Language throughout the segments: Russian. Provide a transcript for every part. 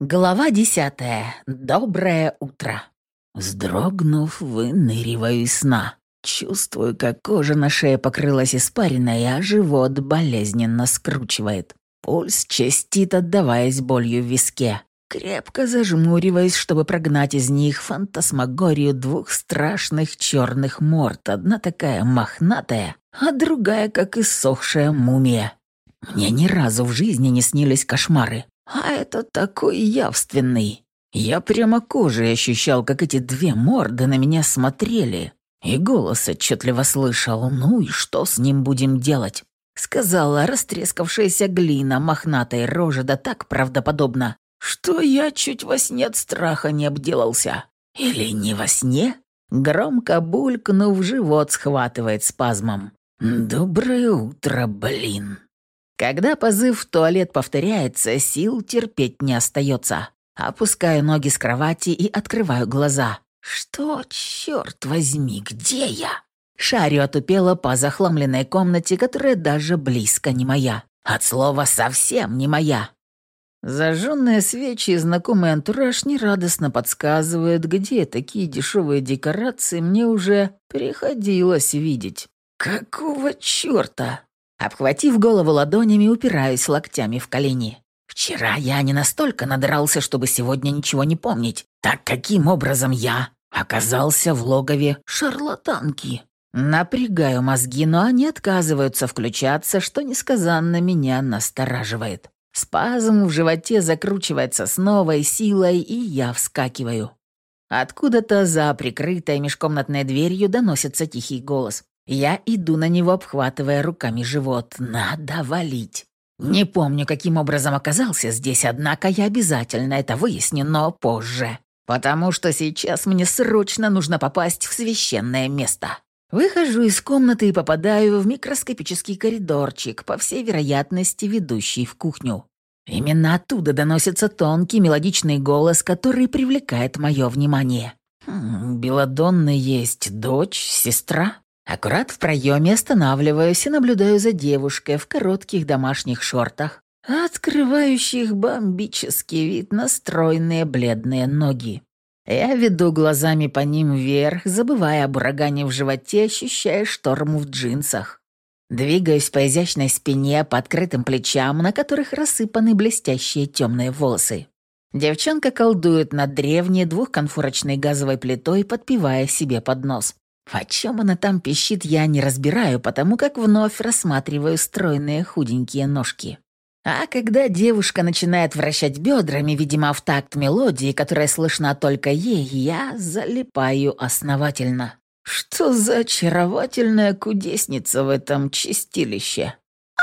Глава 10. Доброе утро. Вздрогнув, выныриваю из сна. Чувствую, как кожа на шее покрылась испариной, а живот болезненно скручивает. Пульс частит, отдаваясь болью в виске. Крепко зажмуриваюсь, чтобы прогнать из них фантасмагорию двух страшных черных морд. Одна такая мохнатая, а другая, как иссохшая мумия. Мне ни разу в жизни не снились кошмары. А это такой явственный. Я прямо кожей ощущал, как эти две морды на меня смотрели. И голос отчетливо слышал: «Ну и что с ним будем делать?» Сказала растрескавшаяся глина мохнатой рожи, да так правдоподобно, что я чуть во сне от страха не обделался. Или не во сне? Громко булькнув, живот схватывает спазмом. «Доброе утро, блин!» Когда позыв в туалет повторяется, сил терпеть не остается. Опускаю ноги с кровати и открываю глаза. Что, черт возьми, где я? Шарю отупело по захламленной комнате, которая даже близко не моя. От слова совсем не моя. Зажженные свечи и знакомый антураж нерадостно подсказывают, где такие дешевые декорации мне уже приходилось видеть. Какого черта? Обхватив голову ладонями, упираюсь локтями в колени. Вчера я не настолько надрался, чтобы сегодня ничего не помнить. Так каким образом я оказался в логове шарлатанки? Напрягаю мозги, но они отказываются включаться, что несказанно меня настораживает. Спазм в животе закручивается с новой силой, и я вскакиваю. Откуда-то за прикрытой межкомнатной дверью доносится тихий голос. Я иду на него, обхватывая руками живот. Надо валить. Не помню, каким образом оказался здесь, однако я обязательно это выясню, но позже. Потому что сейчас мне срочно нужно попасть в священное место. Выхожу из комнаты и попадаю в микроскопический коридорчик, по всей вероятности, ведущий в кухню. Именно оттуда доносится тонкий мелодичный голос, который привлекает мое внимание. Белладонны есть дочь, сестра? Аккурат в проеме останавливаюсь и наблюдаю за девушкой в коротких домашних шортах, открывающих бомбический вид на стройные бледные ноги. Я веду глазами по ним вверх, забывая об урагане в животе, ощущая шторм в джинсах. Двигаюсь по изящной спине, по открытым плечам, на которых рассыпаны блестящие темные волосы. Девчонка колдует над древней двухконфорочной газовой плитой, подпевая себе под нос. О чем она там пищит, я не разбираю, потому как вновь рассматриваю стройные худенькие ножки. А когда девушка начинает вращать бедрами, видимо, в такт мелодии, которая слышна только ей, я залипаю основательно. Что за очаровательная кудесница в этом чистилище?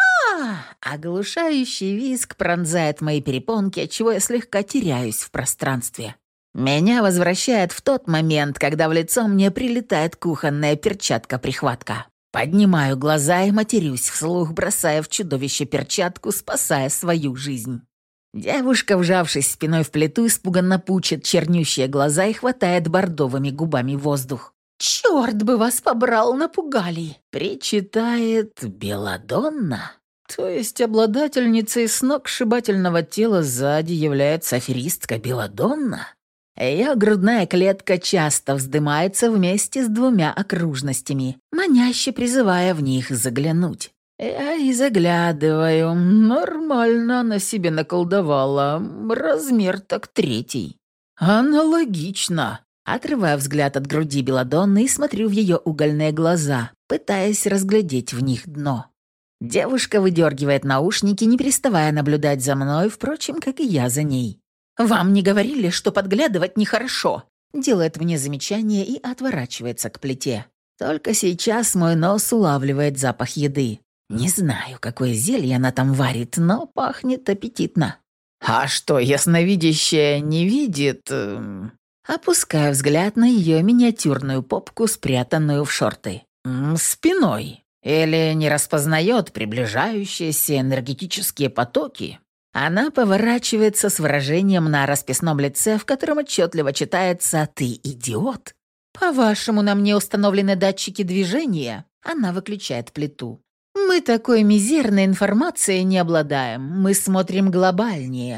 Оглушающий визг пронзает мои перепонки, отчего я слегка теряюсь в пространстве. Меня возвращает в тот момент, когда в лицо мне прилетает кухонная перчатка-прихватка. Поднимаю глаза и матерюсь вслух, бросая в чудовище перчатку, спасая свою жизнь. Девушка, вжавшись спиной в плиту, испуганно пучит чернющие глаза и хватает бордовыми губами воздух. «Черт бы вас побрал, напугали!» Причитает Белладонна. То есть обладательницей сногсшибательного тела сзади является аферистка Белладонна? Ее грудная клетка часто вздымается вместе с двумя окружностями, маняще призывая в них заглянуть. Я и заглядываю. Нормально она себе наколдовала. Размер так 3. Аналогично. Отрываю взгляд от груди Белладонны и смотрю в ее угольные глаза, пытаясь разглядеть в них дно. Девушка выдергивает наушники, не переставая наблюдать за мной, впрочем, как и я за ней. «Вам не говорили, что подглядывать нехорошо?» Делает мне замечание и отворачивается к плите. Только сейчас мой нос улавливает запах еды. Не знаю, какое зелье она там варит, но пахнет аппетитно. «А что, ясновидящая не видит?» Опускаю взгляд на ее миниатюрную попку, спрятанную в шорты. «Спиной. Или не распознает приближающиеся энергетические потоки?» Она поворачивается с выражением на расписном лице, в котором отчетливо читается «Ты идиот». «По-вашему, на мне установлены датчики движения?» Она выключает плиту. «Мы такой мизерной информацией не обладаем. Мы смотрим глобальнее.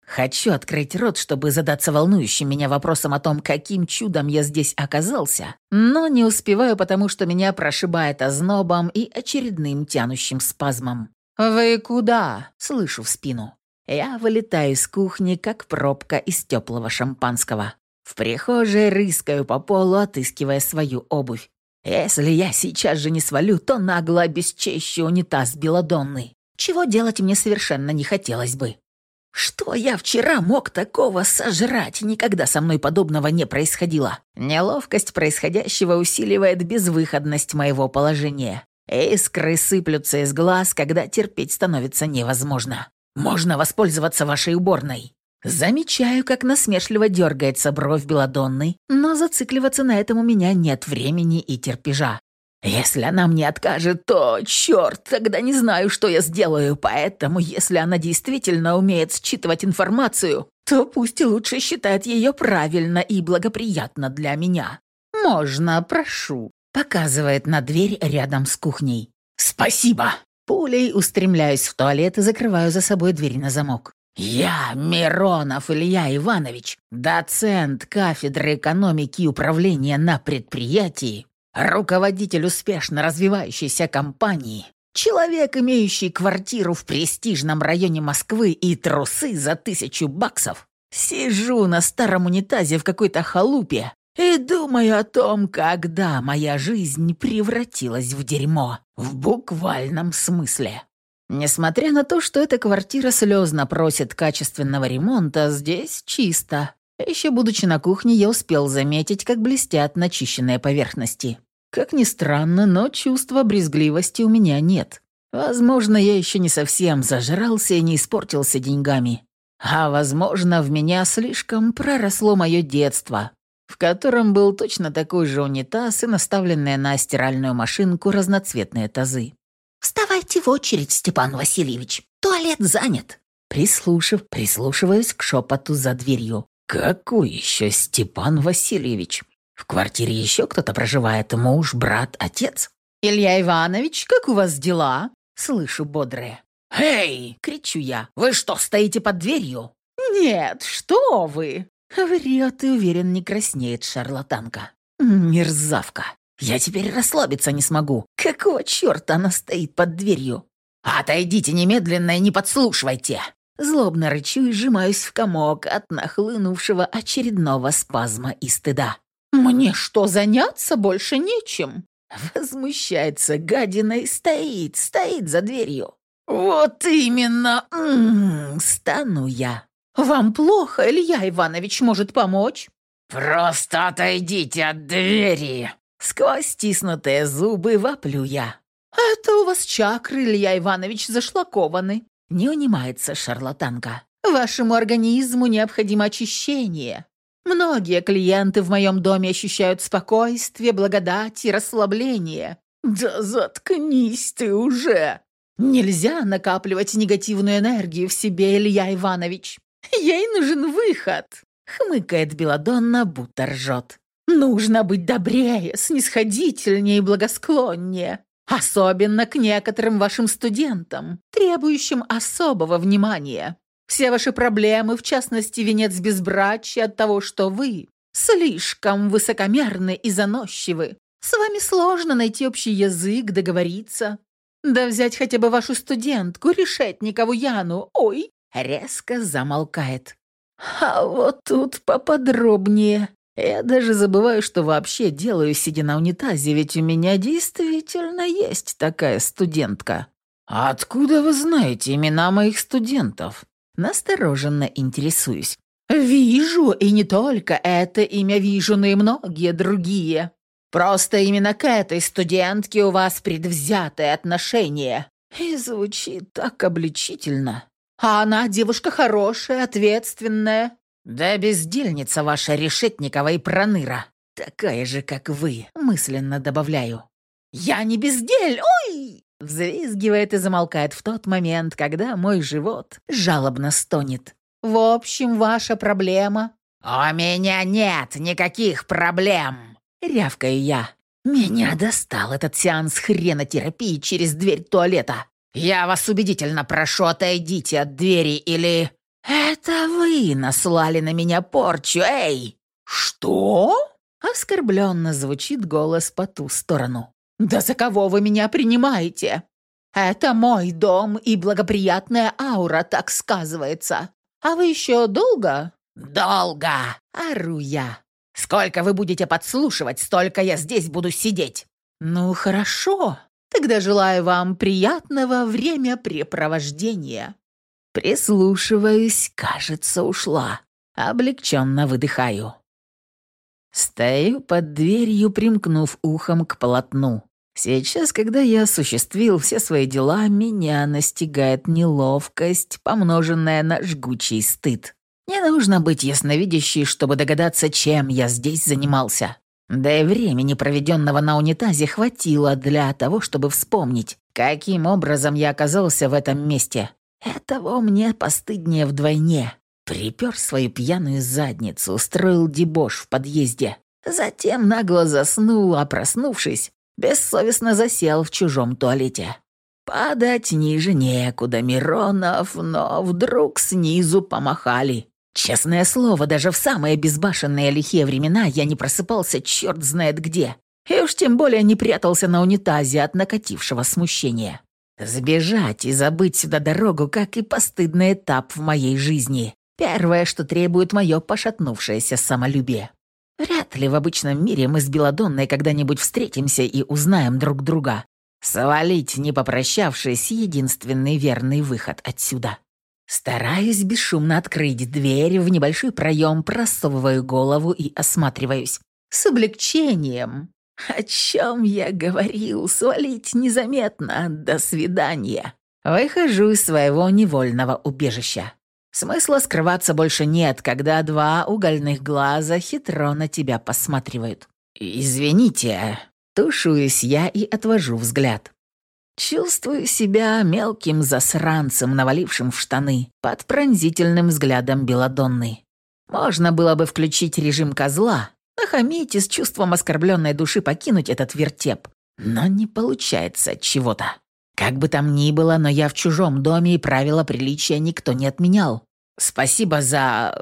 Хочу открыть рот, чтобы задаться волнующим меня вопросом о том, каким чудом я здесь оказался, но не успеваю, потому что меня прошибает ознобом и очередным тянущим спазмом. «Вы куда?» — слышу в спину. Я вылетаю из кухни, как пробка из теплого шампанского. В прихожей рыскаю по полу, отыскивая свою обувь. Если я сейчас же не свалю, то нагло обесчещу унитаз Беладонны, чего делать мне совершенно не хотелось бы. Что я вчера мог такого сожрать? Никогда со мной подобного не происходило. Неловкость происходящего усиливает безвыходность моего положения. Искры сыплются из глаз, когда терпеть становится невозможно. Можно воспользоваться вашей уборной. Замечаю, как насмешливо дергается бровь Беладонны, но зацикливаться на этом у меня нет времени и терпежа. Если она мне откажет, то, черт, тогда не знаю, что я сделаю. Поэтому, если она действительно умеет считывать информацию, то пусть и лучше считает ее правильно и благоприятно для меня. «Можно, прошу», — показывает на дверь рядом с кухней. «Спасибо!» Пулей устремляюсь в туалет и закрываю за собой дверь на замок. «Я Миронов Илья Иванович, доцент кафедры экономики и управления на предприятии, руководитель успешно развивающейся компании, человек, имеющий квартиру в престижном районе Москвы и трусы за 1000 баксов, сижу на старом унитазе в какой-то халупе и думаю о том, когда моя жизнь превратилась в дерьмо, в буквальном смысле. Несмотря на то, что эта квартира слезно просит качественного ремонта, здесь чисто. Еще будучи на кухне, я успел заметить, как блестят начищенные поверхности. Как ни странно, но чувства брезгливости у меня нет. Возможно, я еще не совсем зажрался и не испортился деньгами. А возможно, в меня слишком проросло мое детство, в котором был точно такой же унитаз и наставленные на стиральную машинку разноцветные тазы. «Вставайте в очередь, Степан Васильевич. Туалет занят». Прислушиваюсь к шепоту за дверью. «Какой еще Степан Васильевич? В квартире еще кто-то проживает? Муж, брат, отец?» «Илья Иванович, как у вас дела?» Слышу бодрое. «Эй!» — кричу я. «Вы что, стоите под дверью?» «Нет, что вы!» Врет и уверен, не краснеет шарлатанка. «Мерзавка! Я теперь расслабиться не смогу. Какого черта она стоит под дверью?» «Отойдите немедленно и не подслушивайте!» Злобно рычу и сжимаюсь в комок от нахлынувшего очередного спазма и стыда. «Мне что, заняться больше нечем?» Возмущается гадина и стоит за дверью. «Вот именно! Стану я!» «Вам плохо, Илья Иванович может помочь?» «Просто отойдите от двери!» Сквозь стиснутые зубы воплю я. «Это у вас чакры, Илья Иванович, зашлакованы», — не унимается шарлатанка. «Вашему организму необходимо очищение. Многие клиенты в моем доме ощущают спокойствие, благодать и расслабление». «Да заткнись ты уже!» «Нельзя накапливать негативную энергию в себе, Илья Иванович. Ей нужен выход», — хмыкает Беладонна, будто ржет. «Нужно быть добрее, снисходительнее и благосклоннее, особенно к некоторым вашим студентам, требующим особого внимания. Все ваши проблемы, в частности, венец безбрачия от того, что вы слишком высокомерны и заносчивы. С вами сложно найти общий язык, договориться. Да взять хотя бы вашу студентку, Решетникову Яну. Ой!» Резко замолкает. «А вот тут поподробнее. Я даже забываю, что вообще делаю, сидя на унитазе, ведь у меня действительно есть такая студентка». «Откуда вы знаете имена моих студентов?» Настороженно интересуюсь. «Вижу, и не только это имя вижу, но и многие другие. Просто именно к этой студентке у вас предвзятое отношение». И звучит так обличительно. «А она девушка хорошая, ответственная». «Да бездельница ваша Решетникова и Проныра. Такая же, как вы», мысленно добавляю. «Я не бездель! Ой!» Взвизгивает и замолкает в тот момент, когда мой живот жалобно стонет. «В общем, ваша проблема...» «У меня нет никаких проблем!» Рявкаю я. Меня достал этот сеанс хренотерапии через дверь туалета. «Я вас убедительно прошу, отойдите от двери или...» «Это вы наслали на меня порчу, эй!» «Что?» — оскорбленно звучит голос по ту сторону. «Да за кого вы меня принимаете? Это мой дом, и благоприятная аура так сказывается. А вы еще долго?» «Долго!» — ору я. «Сколько вы будете подслушивать, столько я здесь буду сидеть!» «Ну, хорошо. Тогда желаю вам приятного времяпрепровождения». Прислушиваюсь, кажется, ушла. Облегченно выдыхаю. Стою под дверью, примкнув ухом к полотну. Сейчас, когда я осуществил все свои дела, меня настигает неловкость, помноженная на жгучий стыд. Не нужно быть ясновидящей, чтобы догадаться, чем я здесь занимался. Да и времени, проведенного на унитазе, хватило для того, чтобы вспомнить, каким образом я оказался в этом месте. Этого мне постыднее вдвойне. Припер свою пьяную задницу, устроил дебош в подъезде. Затем нагло заснул, а проснувшись, бессовестно засел в чужом туалете. Падать ниже некуда, Миронов, но вдруг снизу помахали. Честное слово, даже в самые безбашенные лихие времена я не просыпался черт знает где. И уж тем более не прятался на унитазе от накатившего смущения. Сбежать и забыть сюда дорогу, как и постыдный этап в моей жизни. Первое, что требует мое пошатнувшееся самолюбие. Вряд ли в обычном мире мы с Беладонной когда-нибудь встретимся и узнаем друг друга. Свалить, не попрощавшись, единственный верный выход отсюда. Стараюсь бесшумно открыть дверь, в небольшой проем просовываю голову и осматриваюсь. С облегчением. О чем я говорил? Свалить незаметно. До свидания. Выхожу из своего невольного убежища. Смысла скрываться больше нет, когда два угольных глаза хитро на тебя посматривают. «Извините», — тушуюсь я и отвожу взгляд. Чувствую себя мелким засранцем, навалившим в штаны, под пронзительным взглядом Беладонны. Можно было бы включить режим козла, нахамить и с чувством оскорбленной души покинуть этот вертеп. Но не получается чего-то. Как бы там ни было, но я в чужом доме, и правила приличия никто не отменял. Спасибо за...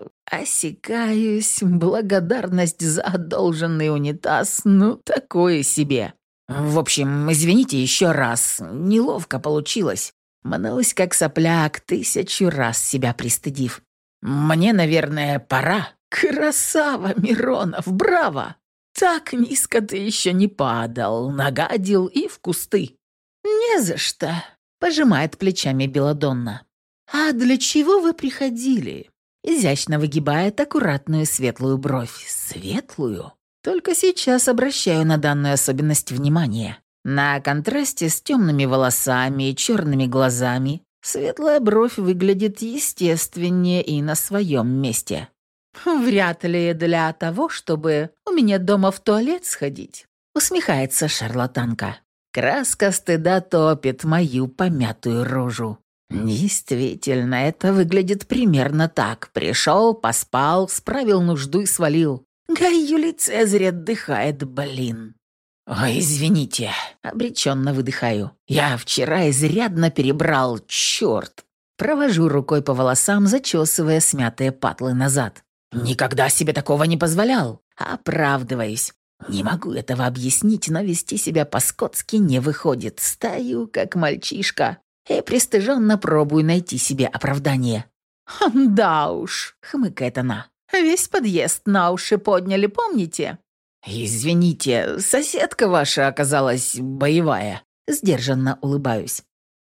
Осекаюсь, благодарность за одолженный унитаз, ну такое себе. В общем, извините еще раз, неловко получилось. Мнусь как сопляк, 1000 раз себя пристыдив. Мне, наверное, пора. Красава, Миронов, браво! Так низко ты еще не падал, нагадил и в кусты. «Не за что», — пожимает плечами Беладонна. «А для чего вы приходили?» Изящно выгибает аккуратную светлую бровь. Светлую? Только сейчас обращаю на данную особенность внимание. На контрасте с темными волосами и черными глазами светлая бровь выглядит естественнее и на своем месте. «Вряд ли для того, чтобы у меня дома в туалет сходить», — усмехается шарлатанка. Краска стыда топит мою помятую рожу. Действительно, это выглядит примерно так. Пришел, поспал, справил нужду и свалил. Гай Юлий Цезарь отдыхает, блин. «Ой, извините», — обреченно выдыхаю. «Я вчера изрядно перебрал, черт». Провожу рукой по волосам, зачесывая смятые патлы назад. «Никогда себе такого не позволял». Оправдываюсь. Не могу этого объяснить, но вести себя по-скотски не выходит. Стою, как мальчишка, и пристыженно пробую найти себе оправдание. «Да уж», — хмыкает она, — «весь подъезд на уши подняли, помните?» «Извините, соседка ваша оказалась боевая», — сдержанно улыбаюсь.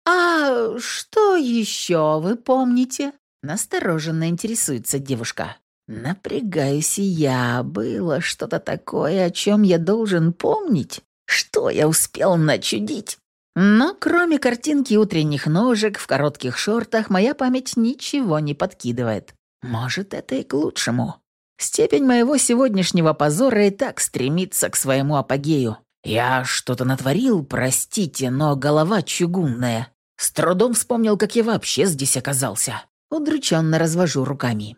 «А что еще вы помните?» — настороженно интересуется девушка. Напрягаюсь и я. Было что-то такое, о чем я должен помнить? Что я успел начудить? Но кроме картинки утренних ножек в коротких шортах, моя память ничего не подкидывает. Может, это и к лучшему. Степень моего сегодняшнего позора и так стремится к своему апогею. Я что-то натворил, простите, но голова чугунная. С трудом вспомнил, как я вообще здесь оказался. Удрученно развожу руками.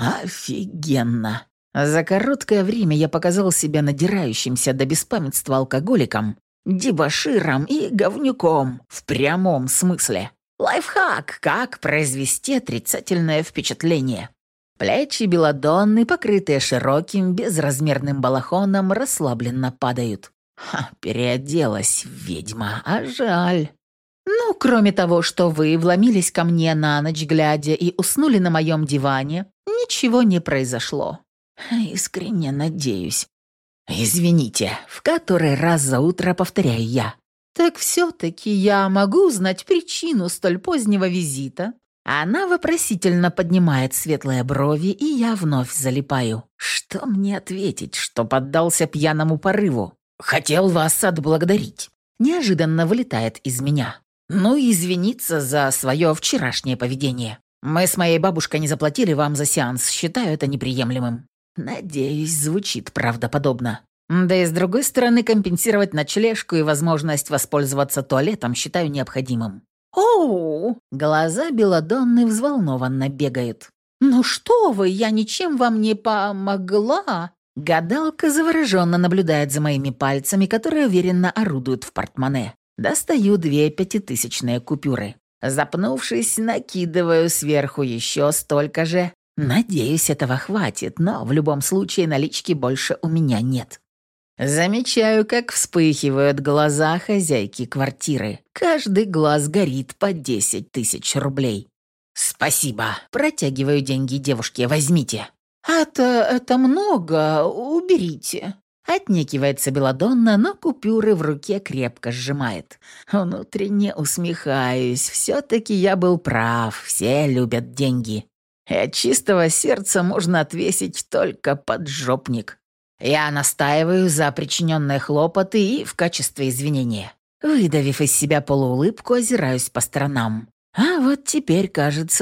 Офигенно. За короткое время я показал себя надирающимся до беспамятства алкоголиком, дебоширом и говнюком в прямом смысле. Лайфхак, как произвести отрицательное впечатление. Плечи белладонны, покрытые широким, безразмерным балахоном, расслабленно падают. Переоделась ведьма, а жаль. Ну, кроме того, что вы вломились ко мне на ночь глядя и уснули на моем диване, ничего не произошло. Искренне надеюсь. Извините, в который раз за утро повторяю я. Так все-таки я могу узнать причину столь позднего визита? Она вопросительно поднимает светлые брови, и я вновь залипаю. Что мне ответить, что поддался пьяному порыву? Хотел вас отблагодарить. Неожиданно вылетает из меня. Ну и извиниться за свое вчерашнее поведение. Мы с моей бабушкой не заплатили вам за сеанс, считаю это неприемлемым. Надеюсь, звучит правдоподобно. Да и с другой стороны, компенсировать ночлежку и возможность воспользоваться туалетом считаю необходимым. Оу! Глаза Белладонны взволнованно бегают. «Ну что вы, я ничем вам не помогла!» Гадалка завороженно наблюдает за моими пальцами, которые уверенно орудуют в портмоне. Достаю 2 пятитысячные купюры. Запнувшись, накидываю сверху еще столько же. Надеюсь, этого хватит, но в любом случае налички больше у меня нет. Замечаю, как вспыхивают глаза хозяйки квартиры. Каждый глаз горит по 10 тысяч рублей. «Спасибо. Протягиваю деньги девушке. Возьмите». «Это много. Уберите». Отнекивается Белладонна, но купюры в руке крепко сжимает. Внутренне усмехаюсь. Все-таки я был прав. Все любят деньги. И от чистого сердца можно отвесить только поджопник. Я настаиваю за причиненные хлопоты и в качестве извинения. Выдавив из себя полуулыбку, озираюсь по сторонам. А вот теперь, кажется,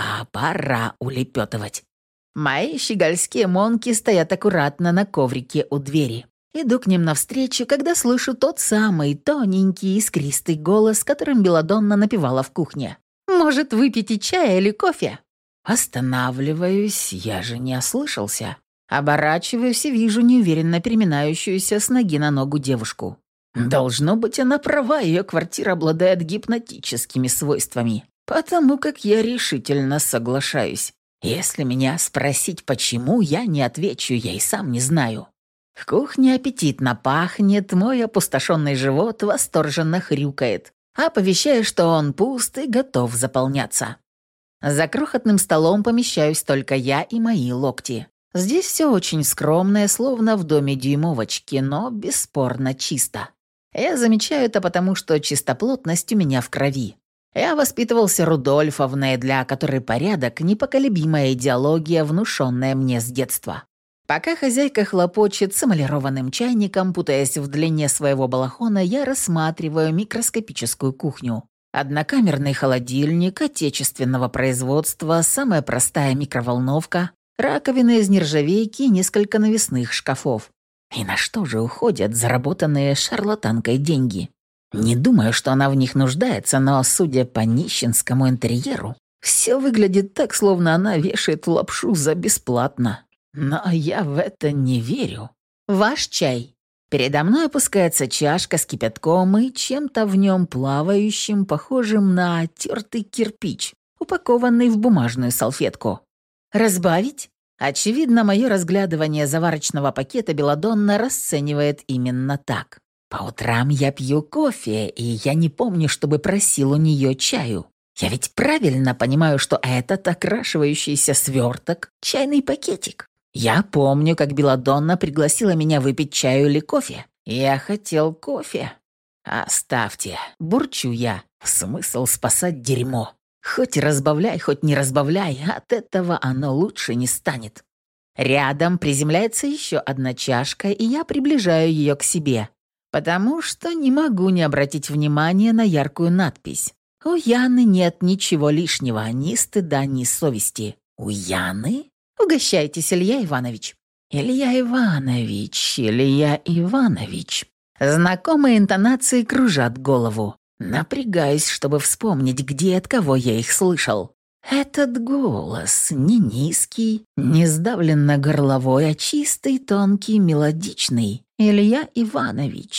пора улепетывать. Мои щегольские монки стоят аккуратно на коврике у двери. Иду к ним навстречу, когда слышу тот самый тоненький искристый голос, которым Белладонна напевала в кухне. «Может, выпейте чая или кофе?» Останавливаюсь, я же не ослышался. Оборачиваюсь и вижу неуверенно переминающуюся с ноги на ногу девушку. Должно быть, она права, ее квартира обладает гипнотическими свойствами, потому как я решительно соглашаюсь. Если меня спросить, почему, я не отвечу, я и сам не знаю. В кухне аппетитно пахнет, мой опустошенный живот восторженно хрюкает, оповещая, что он пуст и готов заполняться. За крохотным столом помещаюсь только я и мои локти. Здесь все очень скромное, словно в доме дюймовочки, но бесспорно чисто. Я замечаю это потому, что чистоплотность у меня в крови. Я воспитывался Рудольфовной, для которой порядок – непоколебимая идеология, внушенная мне с детства. Пока хозяйка хлопочет с эмалированным чайником, путаясь в длине своего балахона, я рассматриваю микроскопическую кухню. Однокамерный холодильник отечественного производства, самая простая микроволновка, раковины из нержавейки и несколько навесных шкафов. И на что же уходят заработанные шарлатанкой деньги? Не думаю, что она в них нуждается, но, судя по нищенскому интерьеру, все выглядит так, словно она вешает лапшу за бесплатно. Но я в это не верю. Ваш чай. Передо мной опускается чашка с кипятком и чем-то в нем плавающим, похожим на тертый кирпич, упакованный в бумажную салфетку. Разбавить? Очевидно, мое разглядывание заварочного пакета Белладонна расценивает именно так. По утрам я пью кофе, и я не помню, чтобы просил у нее чаю. Я ведь правильно понимаю, что этот окрашивающийся сверток — чайный пакетик. Я помню, как Белладонна пригласила меня выпить чаю или кофе. Я хотел кофе. Оставьте, бурчу я. Смысл спасать дерьмо. Хоть разбавляй, хоть не разбавляй, от этого оно лучше не станет. Рядом приземляется еще одна чашка, и я приближаю ее к себе, потому что не могу не обратить внимания на яркую надпись. У Яны нет ничего лишнего, ни стыда, ни совести. У Яны? Угощайтесь, Илья Иванович. Илья Иванович, Илья Иванович. Знакомые интонации кружат голову. Напрягаюсь, чтобы вспомнить, где и от кого я их слышал. Этот голос не низкий, не сдавленно горловой, а чистый, тонкий, мелодичный. Илья Иванович.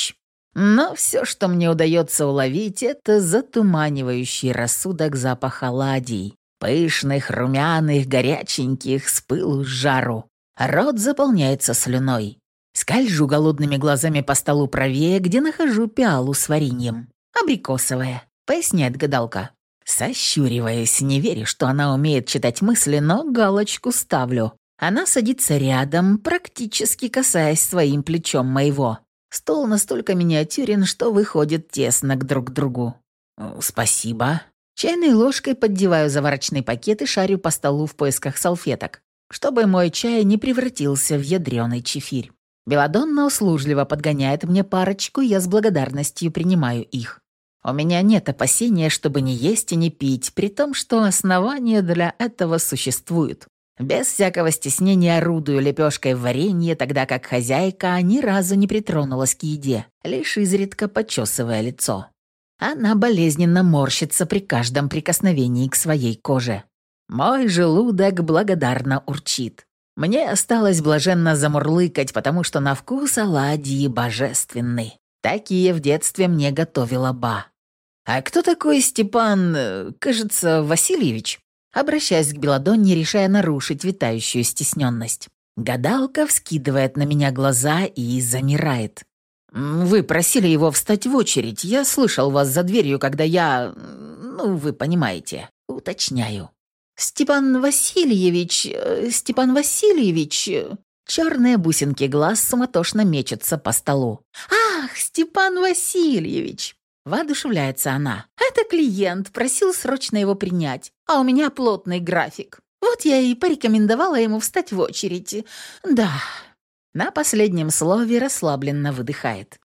Но все, что мне удается уловить, это затуманивающий рассудок запах оладий. Пышных, румяных, горяченьких, с пылу с жару. Рот заполняется слюной. Скольжу голодными глазами по столу правее, где нахожу пиалу с вареньем. «Абрикосовая», — поясняет гадалка. Сощуриваясь, не верю, что она умеет читать мысли, но галочку ставлю. Она садится рядом, практически касаясь своим плечом моего. Стол настолько миниатюрен, что выходит тесно друг к другу. «Спасибо». Чайной ложкой поддеваю заварочный пакет и шарю по столу в поисках салфеток, чтобы мой чай не превратился в ядреный чефирь. Беладонна услужливо подгоняет мне парочку, я с благодарностью принимаю их. У меня нет опасения, чтобы не есть и не пить, при том, что основания для этого существуют. Без всякого стеснения орудую лепешкой в варенье, тогда как хозяйка ни разу не притронулась к еде, лишь изредка почесывая лицо. Она болезненно морщится при каждом прикосновении к своей коже. Мой желудок благодарно урчит. Мне осталось блаженно замурлыкать, потому что на вкус оладьи божественны. Такие в детстве мне готовила ба. «А кто такой Степан, кажется, Васильевич?» Обращаясь к Беладонне, решая нарушить витающую стесненность. Гадалка вскидывает на меня глаза и замирает. «Вы просили его встать в очередь. Я слышал вас за дверью, когда я... вы понимаете». Уточняю. «Степан Васильевич... Степан Васильевич...» Черные бусинки глаз суматошно мечутся по столу. «Ах, Степан Васильевич!» Воодушевляется она. «Это клиент, просил срочно его принять, а у меня плотный график. Вот я и порекомендовала ему встать в очередь. Да». На последнем слове расслабленно выдыхает.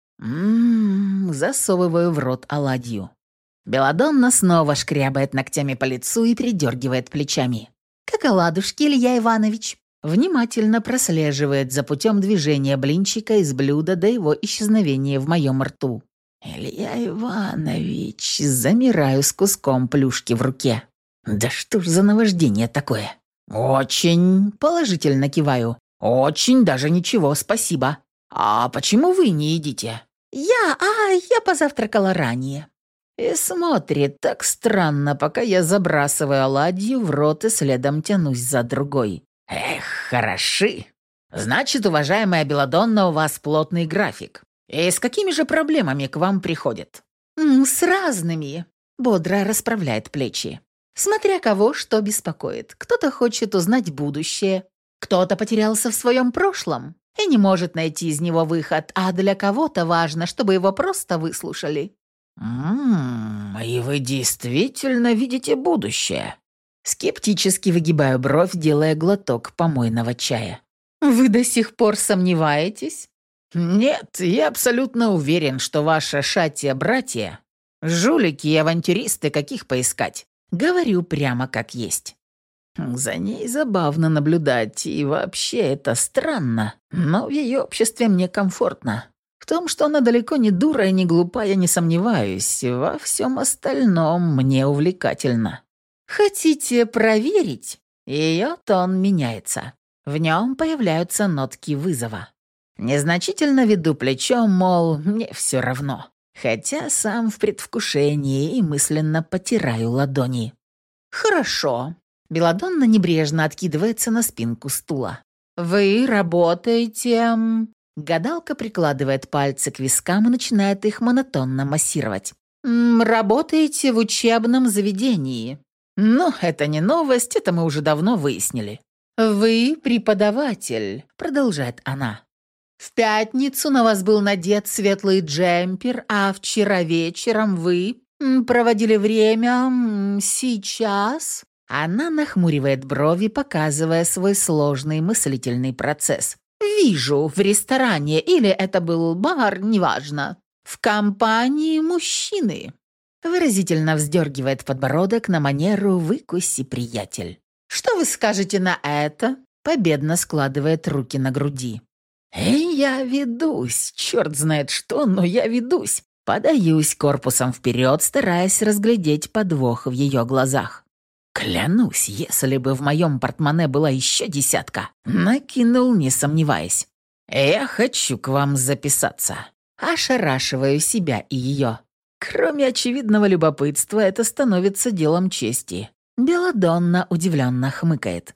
Засовываю в рот оладью. Беладонна снова шкрябает ногтями по лицу и придергивает плечами. «Как оладушки, Илья Иванович?» Внимательно прослеживает за путем движения блинчика из блюда до его исчезновения в моем рту. «Илья Иванович», замираю с куском плюшки в руке. «Да что ж за наваждение такое?» «Очень», положительно киваю. «Очень даже ничего, спасибо. А почему вы не едите?» Я позавтракала ранее». И смотрит так странно, пока я забрасываю оладью в рот и следом тянусь за другой. «Эх, хороши. Значит, уважаемая Беладонна, у вас плотный график. И с какими же проблемами к вам приходят?» «С разными», — бодро расправляет плечи. «Смотря кого что беспокоит. Кто-то хочет узнать будущее, кто-то потерялся в своем прошлом и не может найти из него выход, а для кого-то важно, чтобы его просто выслушали». И вы действительно видите будущее?» Скептически выгибаю бровь, делая глоток помойного чая. «Вы до сих пор сомневаетесь?» «Нет, я абсолютно уверен, что ваши шатья-братья — жулики и авантюристы, каких поискать. Говорю прямо как есть». За ней забавно наблюдать, и вообще это странно, но в ее обществе мне комфортно. В том, что она далеко не дура и не глупа, я не сомневаюсь. Во всем остальном мне увлекательно. «Хотите проверить?» Ее тон меняется. В нем появляются нотки вызова. Незначительно веду плечом, мол, мне все равно. Хотя сам в предвкушении и мысленно потираю ладони. «Хорошо». Беладонна небрежно откидывается на спинку стула. «Вы работаете...» Гадалка прикладывает пальцы к вискам и начинает их монотонно массировать. «Работаете в учебном заведении». «Ну, это не новость, это мы уже давно выяснили». «Вы преподаватель», — продолжает она. «В пятницу на вас был надет светлый джемпер, а вчера вечером вы проводили время сейчас...» Она нахмуривает брови, показывая свой сложный мыслительный процесс. «Вижу, в ресторане, или это был бар, неважно, в компании мужчины». Выразительно вздергивает подбородок на манеру «выкуси, приятель». «Что вы скажете на это?» Победно складывает руки на груди. Я ведусь, черт знает что, но я ведусь. Подаюсь корпусом вперед, стараясь разглядеть подвох в ее глазах. Клянусь, если бы в моем портмоне была еще десятка, накинул, не сомневаясь. «Я хочу к вам записаться». Ошарашиваю себя и ее. Кроме очевидного любопытства, это становится делом чести. Беладонна удивленно хмыкает.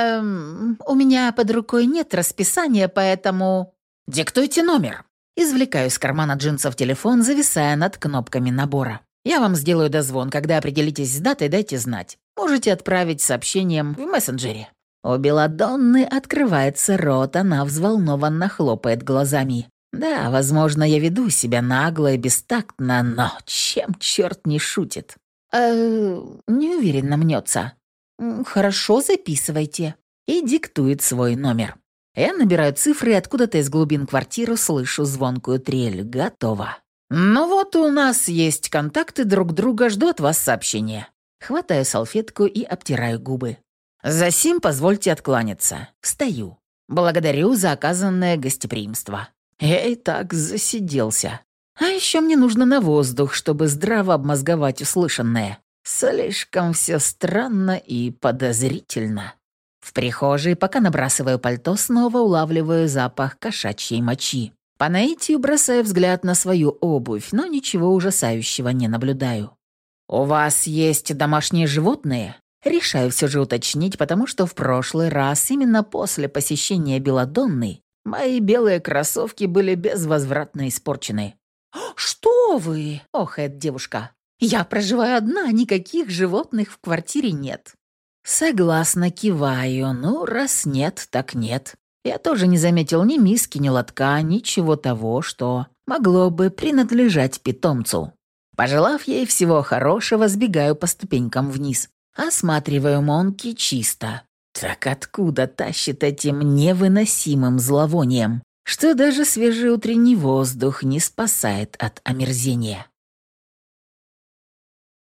У меня под рукой нет расписания, поэтому...» «Диктуйте номер». Извлекаю из кармана джинсов телефон, зависая над кнопками набора. «Я вам сделаю дозвон. Когда определитесь с датой, дайте знать. Можете отправить сообщением в мессенджере». У Беладонны открывается рот, она взволнованно хлопает глазами. Да, возможно, я веду себя нагло и бестактно, но чем черт не шутит? Неуверенно мнется. «Хорошо, записывайте». И диктует свой номер. Я набираю цифры и откуда-то из глубин квартиры слышу звонкую трель. Готово. «Ну вот у нас есть контакты друг друга, жду от вас сообщения». Хватаю салфетку и обтираю губы. «Засим позвольте откланяться. Встаю. Благодарю за оказанное гостеприимство. Я и так засиделся. А еще мне нужно на воздух, чтобы здраво обмозговать услышанное. Слишком все странно и подозрительно». В прихожей, пока набрасываю пальто, снова улавливаю запах кошачьей мочи. По наитию бросаю взгляд на свою обувь, но ничего ужасающего не наблюдаю. «У вас есть домашние животные?» Решаю все же уточнить, потому что в прошлый раз, именно после посещения Беладонны, мои белые кроссовки были безвозвратно испорчены. «Что вы?» – охает девушка. «Я проживаю одна, никаких животных в квартире нет». Согласно киваю, ну, раз нет, так нет. Я тоже не заметил ни миски, ни лотка, ничего того, что могло бы принадлежать питомцу. Пожелав ей всего хорошего, сбегаю по ступенькам вниз. Осматриваю Монки чисто. Так откуда тащит этим невыносимым зловонием, что даже свежий утренний воздух не спасает от омерзения?